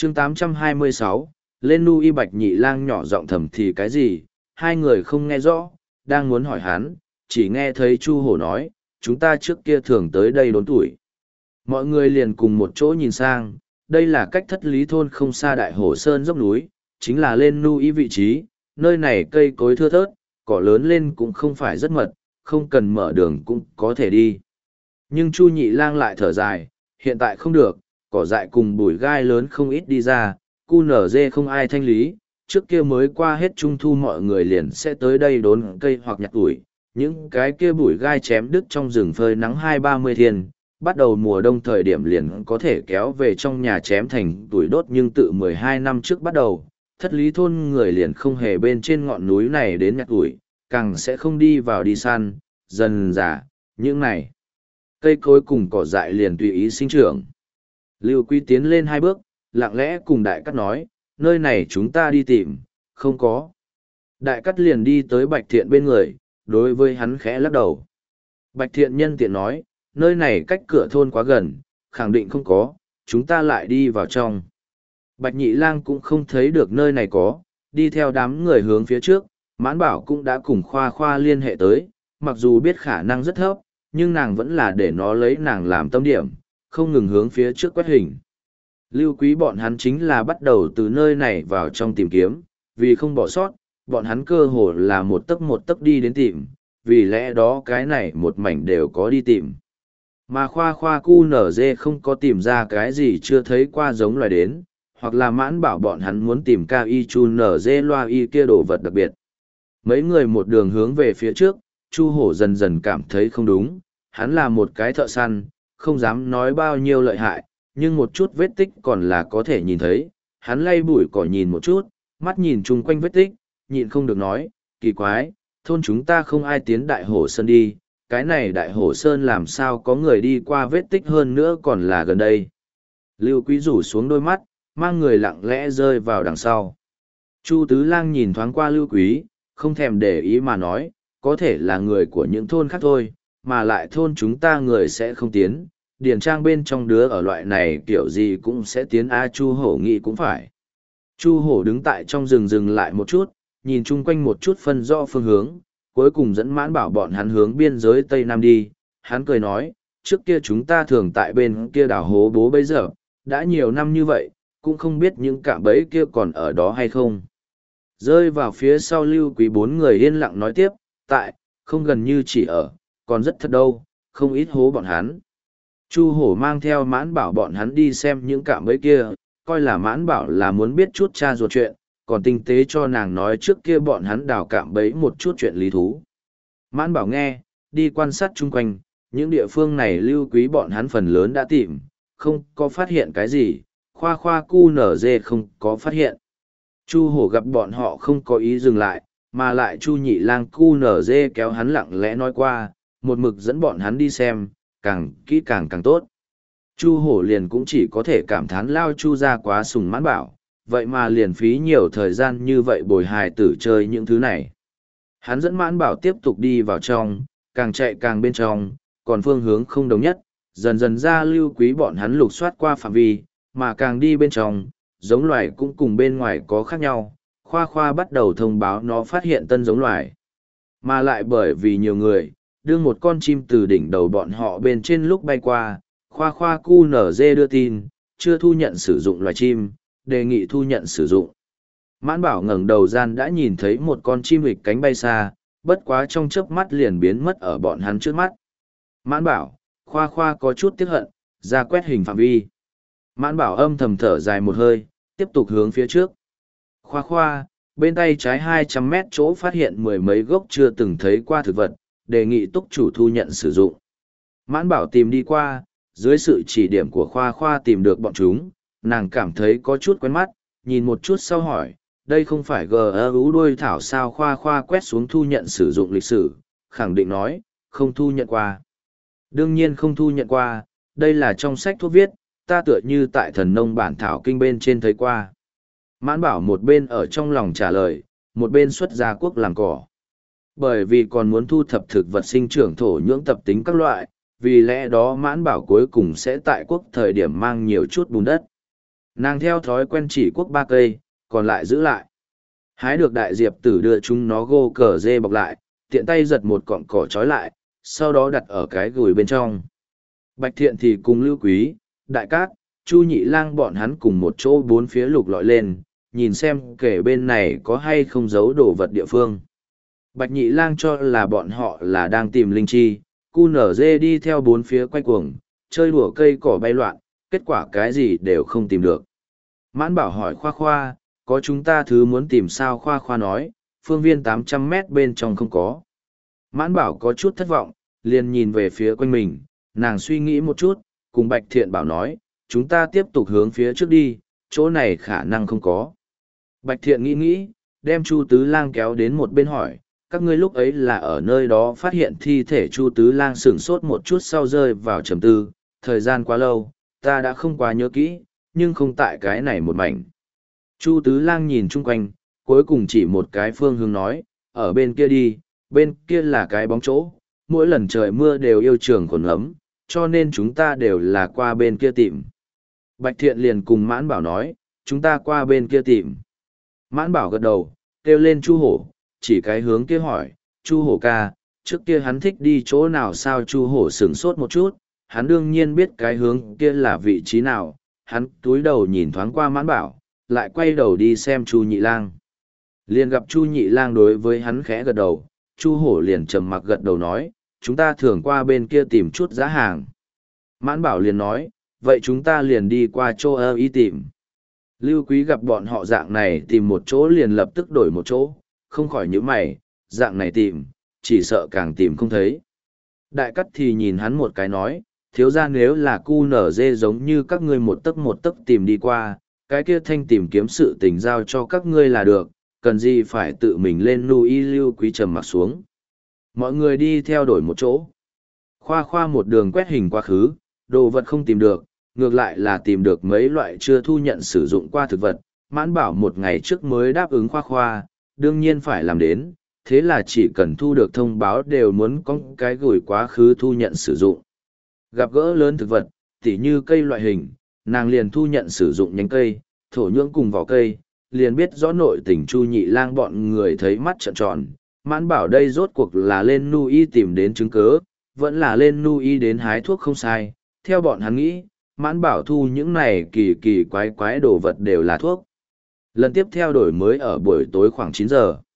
chương 826, lên nu y Bạch Nhị Lang nhỏ giọng thầm thì cái gì, hai người không nghe rõ, đang muốn hỏi hắn, chỉ nghe thấy Chu Hổ nói, chúng ta trước kia thường tới đây đốn tuổi. Mọi người liền cùng một chỗ nhìn sang, đây là cách Thất Lý Thôn không xa Đại Hổ Sơn dốc núi, chính là lên nu y vị trí, nơi này cây cối thưa thớt, cỏ lớn lên cũng không phải rất mật, không cần mở đường cũng có thể đi. Nhưng Chu Nhị Lang lại thở dài, hiện tại không được, cỏ dại cùng bụi gai lớn không ít đi ra, cu nở dê không ai thanh lý, trước kia mới qua hết trung thu mọi người liền sẽ tới đây đốn cây hoặc nhặt tuổi, những cái kia bụi gai chém đứt trong rừng phơi nắng 20-30 thiên, bắt đầu mùa đông thời điểm liền có thể kéo về trong nhà chém thành tuổi đốt, nhưng tự 12 năm trước bắt đầu, Thất Lý Thôn người liền không hề bên trên ngọn núi này đến nhặt tuổi, càng sẽ không đi vào đi săn, dần dà, những này. Cây cối cùng cỏ dại liền tùy ý sinh trưởng. Lưu Quý tiến lên 2 bước, lặng lẽ cùng Đại Cát nói, nơi này chúng ta đi tìm, không có. Đại Cát liền đi tới Bạch Thiện bên người, đối với hắn khẽ lắc đầu. Bạch Thiện nhân tiện nói, nơi này cách cửa thôn quá gần, khẳng định không có, chúng ta lại đi vào trong. Bạch Nhị Lang cũng không thấy được nơi này có, đi theo đám người hướng phía trước, Mãn Bảo cũng đã cùng Khoa Khoa liên hệ tới, mặc dù biết khả năng rất thấp, nhưng nàng vẫn là để nó lấy nàng làm tâm điểm, không ngừng hướng phía trước quét hình. Lưu Quý bọn hắn chính là bắt đầu từ nơi này vào trong tìm kiếm, vì không bỏ sót, bọn hắn cơ hồ là một tấc đi đến tìm, vì lẽ đó cái này một mảnh đều có đi tìm. Mà Khoa Khoa cu nở dê không có tìm ra cái gì chưa thấy qua giống loài đến, hoặc là Mãn Bảo bọn hắn muốn tìm cao y chu nở dê loa y kia đồ vật đặc biệt. Mấy người một đường hướng về phía trước, Chu Hổ dần dần cảm thấy không đúng, hắn là một cái thợ săn, không dám nói bao nhiêu lợi hại, nhưng một chút vết tích còn là có thể nhìn thấy, hắn lay bụi cỏ nhìn một chút, mắt nhìn chung quanh vết tích, nhịn không được nói, kỳ quái, thôn chúng ta không ai tiến Đại Hổ Sơn đi, cái này Đại Hổ Sơn làm sao có người đi qua vết tích hơn nữa còn là gần đây. Lưu Quý rủ xuống đôi mắt, mang người lặng lẽ rơi vào đằng sau. Chu Tứ Lang nhìn thoáng qua Lưu Quý, không thèm để ý mà nói, có thể là người của những thôn khác thôi, mà lại thôn chúng ta người sẽ không tiến, điền trang bên trong đứa ở loại này kiểu gì cũng sẽ tiến. Chu Hổ nghĩ cũng phải. Chu Hổ đứng tại trong rừng dừng lại một chút, nhìn chung quanh một chút phân rõ phương hướng, cuối cùng dẫn Mãn Bảo bọn hắn hướng biên giới Tây Nam đi. Hắn cười nói, trước kia chúng ta thường tại bên kia đảo hố bố bây giờ, đã nhiều năm như vậy, cũng không biết những cạm bẫy kia còn ở đó hay không. Rơi vào phía sau Lưu Quý 4 người yên lặng nói tiếp, tại, không gần như chỉ ở, còn rất thật đâu, không ít hố bọn hắn. Chu Hổ mang theo Mãn Bảo bọn hắn đi xem những cạm bẫy kia, coi là Mãn Bảo là muốn biết chút cha ruột chuyện, còn tinh tế cho nàng nói trước kia bọn hắn đào cạm bẫy một chút chuyện lý thú. Mãn Bảo nghe, đi quan sát chung quanh, những địa phương này Lưu Quý bọn hắn phần lớn đã tìm, không có phát hiện cái gì, Khoa Khoa cu nở dê không có phát hiện. Chu Hổ gặp bọn họ không có ý dừng lại, mà lại Chu Nhị Lang cu nở dê kéo hắn lặng lẽ nói qua, một mực dẫn bọn hắn đi xem, càng kỹ càng tốt. Chu Hổ liền cũng chỉ có thể cảm thán lao Chu ra quá sùng Mãn Bảo, vậy mà liền phí nhiều thời gian như vậy bồi hài tử chơi những thứ này. Hắn dẫn Mãn Bảo tiếp tục đi vào trong, càng chạy càng bên trong, còn phương hướng không đồng nhất, dần dần ra Lưu Quý bọn hắn lục soát qua phạm vi, mà càng đi bên trong, giống loài cũng cùng bên ngoài có khác nhau. Khoa Khoa bắt đầu thông báo nó phát hiện tân giống loài. Mà lại bởi vì nhiều người, đưa một con chim từ đỉnh đầu bọn họ bên trên lúc bay qua, Khoa Khoa cu nở dê đưa tin, chưa thu nhận sử dụng loài chim, đề nghị thu nhận sử dụng. Mãn Bảo ngẩng đầu gian đã nhìn thấy một con chim hịch cánh bay xa, bất quá trong chớp mắt liền biến mất ở bọn hắn trước mắt. Mãn Bảo, Khoa Khoa có chút tiếc hận, ra quét hình phạm vi. Mãn Bảo âm thầm thở dài một hơi, tiếp tục hướng phía trước. Khoa Khoa, bên tay trái 200 mét chỗ phát hiện mười mấy gốc chưa từng thấy qua thực vật, đề nghị túc chủ thu nhận sử dụng. Mãn Bảo tìm đi qua, dưới sự chỉ điểm của Khoa Khoa tìm được bọn chúng, nàng cảm thấy có chút quen mắt, nhìn một chút sau hỏi, đây không phải GRU đuôi thảo sao? Khoa Khoa quét xuống thu nhận sử dụng lịch sử, khẳng định nói, không thu nhận qua. Đương nhiên không thu nhận qua, đây là trong sách thuốc viết, ta tựa như tại thần nông bản thảo kinh bên trên thấy qua. Mãn Bảo một bên ở trong lòng trả lời, một bên xuất ra quốc làm cỏ. Bởi vì còn muốn thu thập thực vật sinh trưởng thổ nhưỡng tập tính các loại, vì lẽ đó Mãn Bảo cuối cùng sẽ tại quốc thời điểm mang nhiều chút bùn đất. Nàng theo thói quen chỉ quốc 3 cây, còn lại giữ lại. Hái được đại diệp tử đưa chúng nó gô cờ dê bọc lại, tiện tay giật một cọng cỏ trói lại, sau đó đặt ở cái gùi bên trong. Bạch Thiện thì cùng Lưu Quý, Đại Cát, Chu Nhị Lang bọn hắn cùng một chỗ bốn phía lục lọi lên, nhìn xem kể bên này có hay không giấu đồ vật địa phương. Bạch Nhị Lang cho là bọn họ là đang tìm linh chi, cu nở dê đi theo bốn phía quay cuồng, chơi đùa cây cỏ bay loạn, kết quả cái gì đều không tìm được. Mãn Bảo hỏi Khoa Khoa, có chúng ta thứ muốn tìm sao? Khoa Khoa nói, phương viên 800 mét bên trong không có. Mãn Bảo có chút thất vọng, liền nhìn về phía quanh mình, nàng suy nghĩ một chút, cùng Bạch Thiện Bảo nói, chúng ta tiếp tục hướng phía trước đi, chỗ này khả năng không có. Bạch Thiện nghĩ, đem Chu Tứ Lang kéo đến một bên hỏi, các ngươi lúc ấy là ở nơi đó phát hiện thi thể? Chu Tứ Lang sửng sốt một chút sau rơi vào trầm tư, thời gian quá lâu, ta đã không quá nhớ kỹ, nhưng không tại cái này một mảnh. Chu Tứ Lang nhìn chung quanh, cuối cùng chỉ một cái phương hướng nói, ở bên kia đi, bên kia là cái bóng chỗ, mỗi lần trời mưa đều yêu trường khuẩn ấm, cho nên chúng ta đều là qua bên kia tìm. Bạch Thiện liền cùng Mãn Bảo nói, chúng ta qua bên kia tìm. Mãn Bảo gật đầu, kêu lên Chu Hổ, chỉ cái hướng kia hỏi, Chu Hổ ca, trước kia hắn thích đi chỗ nào sao? Chu Hổ sửng sốt một chút, hắn đương nhiên biết cái hướng kia là vị trí nào, hắn túi đầu nhìn thoáng qua Mãn Bảo, lại quay đầu đi xem Chu Nhị Lang. Liền gặp Chu Nhị Lang đối với hắn khẽ gật đầu, Chu Hổ liền trầm mặc gật đầu nói, chúng ta thường qua bên kia tìm chút giá hàng. Mãn Bảo liền nói, vậy chúng ta liền đi qua chỗ ơ y tìm. Lưu Quý gặp bọn họ dạng này tìm một chỗ liền lập tức đổi một chỗ, không khỏi nhíu mày, dạng này tìm, chỉ sợ càng tìm không thấy. Đại Cắt thì nhìn hắn một cái nói, thiếu ra nếu là cu nở dê giống như các ngươi một tấc tìm đi qua, cái kia thanh tìm kiếm sự tình giao cho các ngươi là được, cần gì phải tự mình lên nuôi. Lưu Quý trầm mặc xuống. Mọi người đi theo đổi một chỗ. Khoa Khoa một đường quét hình quá khứ, đồ vật không tìm được, ngược lại là tìm được mấy loại chưa thu nhận sử dụng qua thực vật. Mãn Bảo một ngày trước mới đáp ứng Khoa Khoa, đương nhiên phải làm đến, thế là chỉ cần thu được thông báo đều muốn có cái gửi quá khứ thu nhận sử dụng. Gặp gỡ lớn thực vật, tỉ như cây loại hình, nàng liền thu nhận sử dụng nhánh cây, thổ nhưỡng cùng vỏ cây, liền biết rõ nội tình. Chu Nhị Lang bọn người thấy mắt trợn tròn, Mãn Bảo đây rốt cuộc là lên nuôi tìm đến chứng cớ, vẫn là lên nuôi đến hái thuốc không sai. Theo bọn hắn nghĩ, Mãn Bảo thu những này kỳ quái đồ vật đều là thuốc. Lần tiếp theo đổi mới ở buổi tối khoảng 9 giờ.